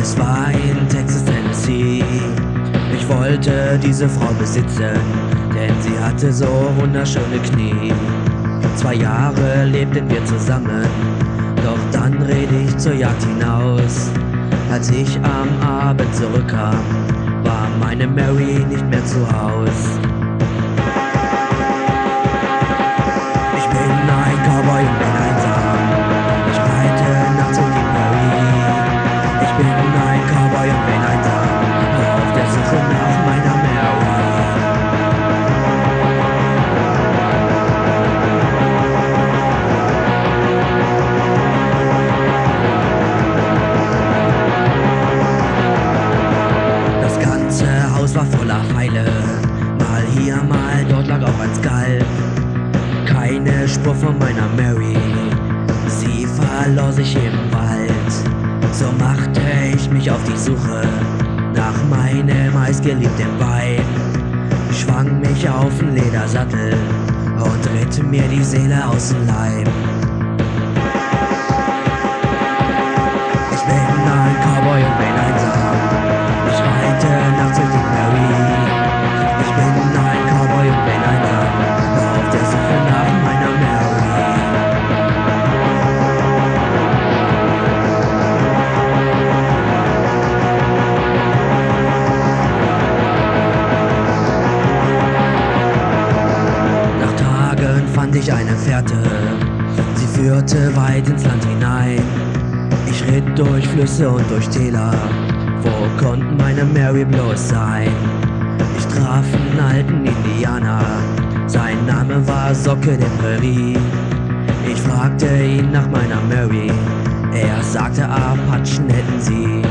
Es war in Texas, Tennessee. Ich wollte diese Frau besitzen, denn sie hatte so wunderschöne Knie. 2 Jahre lebten wir zusammen, doch dann redte ich zur Jagd hinaus. Als ich am Abend zurückkam, war meine Mary nicht mehr zu Haus. Ich bin ein Cowboy und bin einsam. Ich reite nachts durch die Prairie. Ich bin ein Cowboy und bin einsam, auf der Suche nach meiner Mary. Das ganze Haus war voller Pfeile, mal hier, mal dort lag auch ein Skalp. Keine Spur von meiner Mary, sie verlor sich im Wald. So machte ich mich auf die Suche nach meinem heißgeliebten Weib. Schwang mich auf den Ledersattel und ritt mir die Seele aus dem Leib. Ich bin ein Cowboy und bin einsam. Ich reite nachts durch die Prairie. Ich bin ein Cowboy und bin einsam, auf der Suche nach meiner Mary. Nach Tagen fand ich eine Fährte, sie führte weit ins Land hinein. Ich ritt durch Flüsse und durch Täler, wo konnten meine Mary bloß sein? Ich traf einen alten Indianer, sein Name war Socke der Prärie. Ich fragte ihn nach meiner Mary, er sagte, Apachen hätten sie.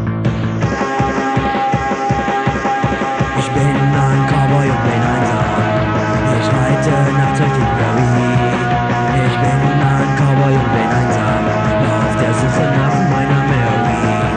Ich bin ein Cowboy und bin einsam. Ich reite nachts durch die Prairie. Ich bin ein Cowboy und bin einsam, auf der Suche nach meiner Mary.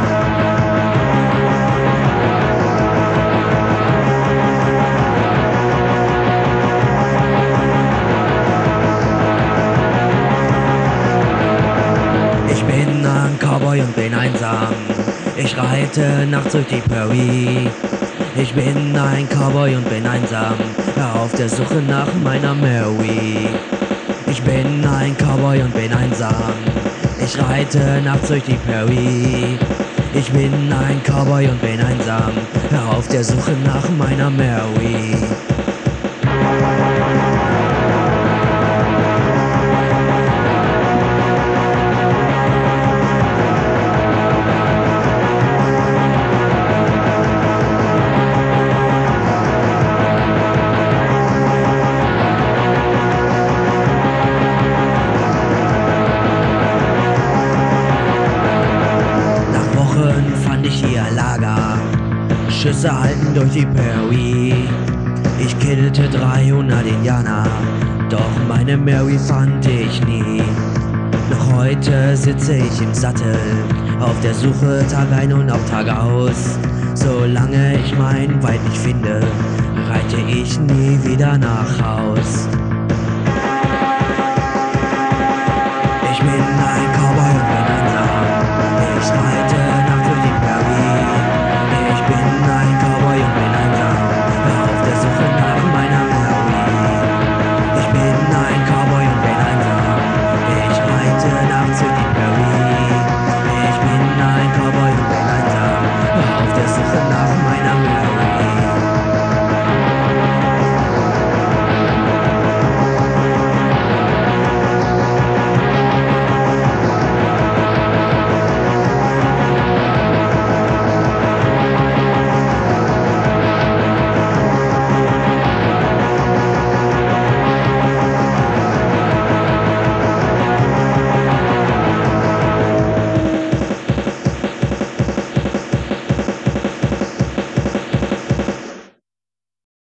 Ich bin ein Cowboy und bin einsam. Ich reite nachts durch die Prairie. Ich bin ein Cowboy und bin einsam, auf der Suche nach meiner Mary. Ich bin ein Cowboy und bin einsam. Ich reite nachts durch die Prairie. Ich bin ein Cowboy und bin einsam, auf der Suche nach meiner Mary. Fand ich ihr Lager, Schüsse halten durch die Prairie. Ich killte 300 Indianer, doch meine Mary fand ich nie. Noch heute sitze ich im Sattel, auf der Suche Tag ein und auch Tag aus. Solange ich mein Weib nicht finde, reite ich nie wieder nach Haus.